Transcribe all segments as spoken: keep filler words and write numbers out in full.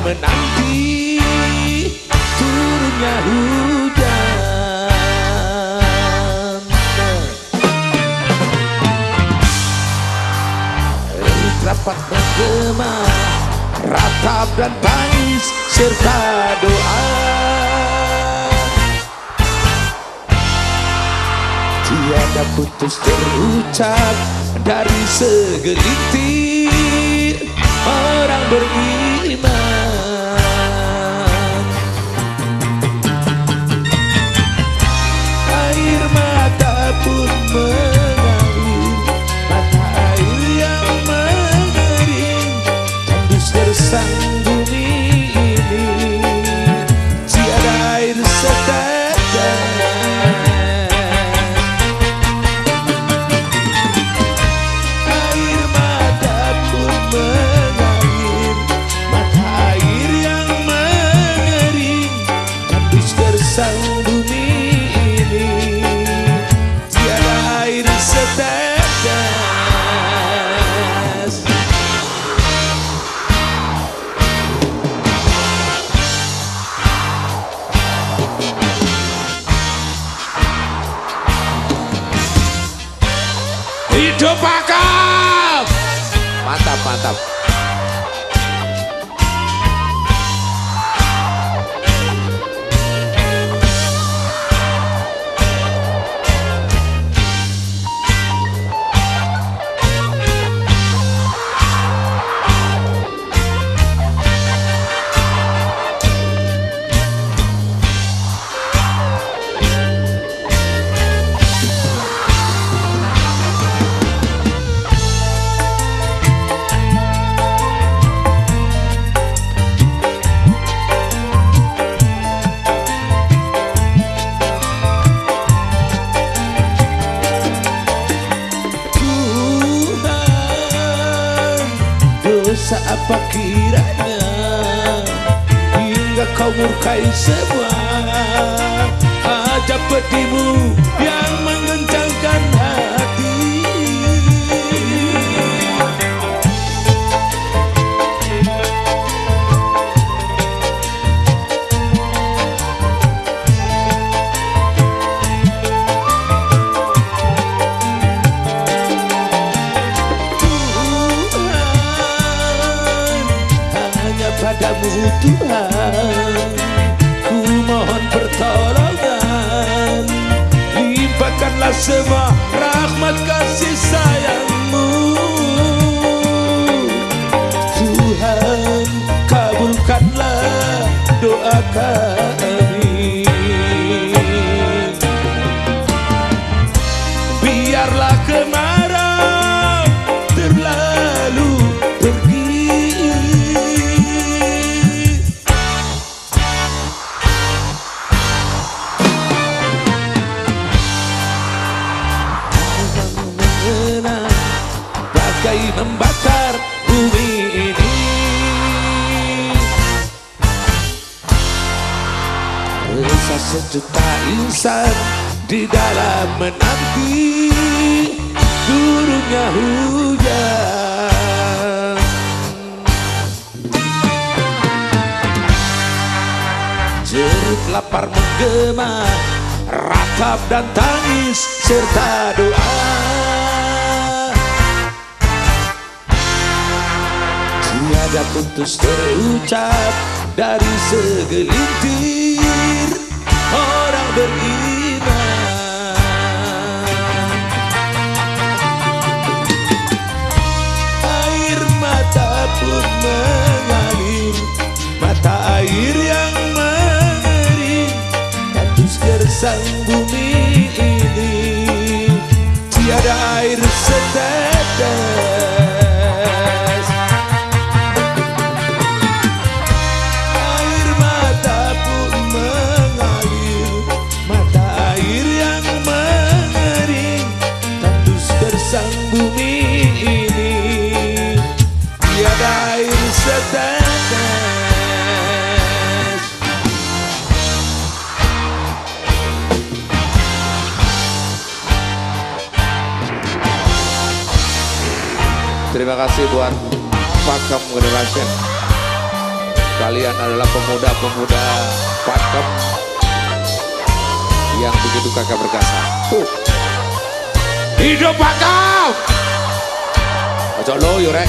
menanti turunnya hujan. Rapat bergema, ratap dan tangis serta doa. Tiada putus terucap dari segelintir orang beriman. Air mata pun mengalir, mata air yang mengering, tandus gersang bumi ini, tiada air setetes. Sang bumi ini tiada air setetes. Hidup akam, mantap mantap. Dosa apa kiranya hingga kau murkai semua ajab pedihmu yang mengencangkan hati. Padamu Tuhan, ku mohon pertolongan, limpahkanlah semua rahmat kasih sayangmu. Tuhan, kabulkanlah doa kami. Biarlah kemarau terlalu pergi, bagai membakar bumi ini. Resah sejuta insan di dalam menanti turunnya hujan. Jerit lapar menggema, ratap dan tangis serta doa. Tiada putus terucap dari segelintir orang beriman. Air mata pun mengalir, mata air yang mengering, tandus gersang bumi ini, tiada air setetes. Bumi ini tiada air setetes. Terima kasih buat Pakam Generation. Kalian adalah pemuda-pemuda Pakem yang begitu gagah perkasa. Tuh. Hidup Pakem. Ojo loyo rek.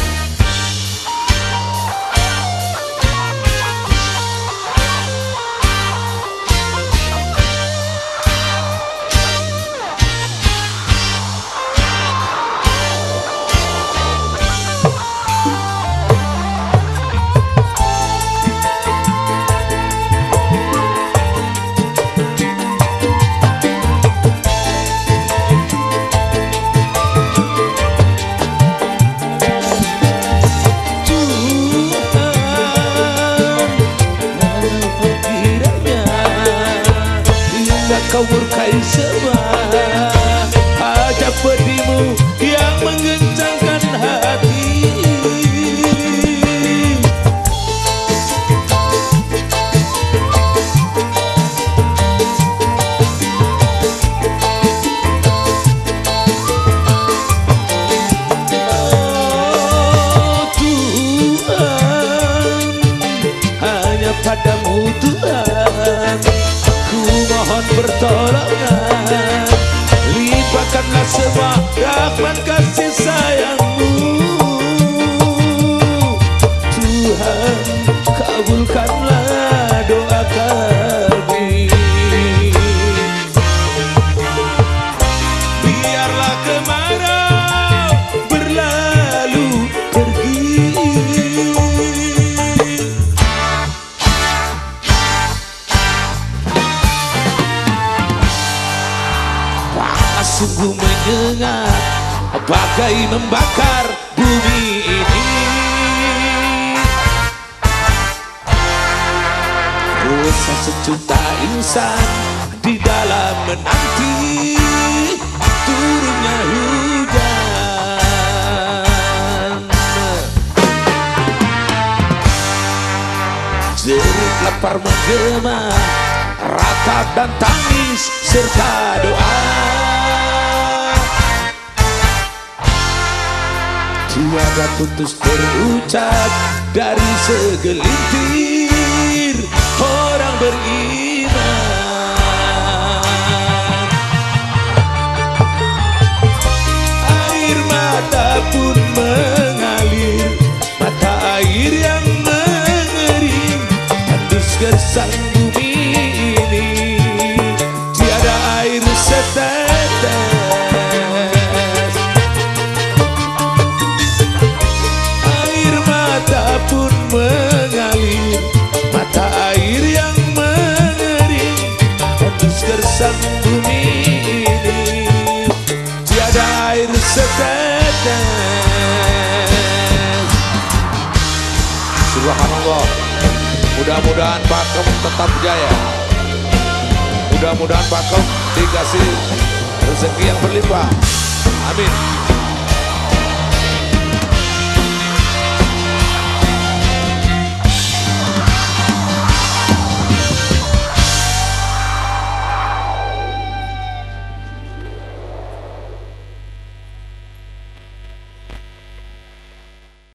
Kau murkai semua hajat pedimu yang mengencangkan hati. Oh Tuhan, hanya padamu Tuhan ku mohon pertolongan, limpahkanlah semua rahmat kasih sayangmu. Tuhan, kabulkanlah doa kami. Biarlah kemarau berlalu pergi, sungguh menyengat bagai membakar bumi ini. Resah sejuta insan di dalam menanti turunnya hujan. Jerit lapar menggema, ratap dan tangis serta doa. Tiada putus terucap dari segelintir orang beriman. Air mata pun mengalir, mata air yang mengering, tandus gersang bumi ini. Tiada air setetes, pun mengalir, mata air yang mengering, tandus gersang bumi ini. Tiada air setetes. Subhanallah. Mudah-mudahan Pakem tetap jaya. Mudah-mudahan Pakem dikasih rezeki yang berlimpah. Amin.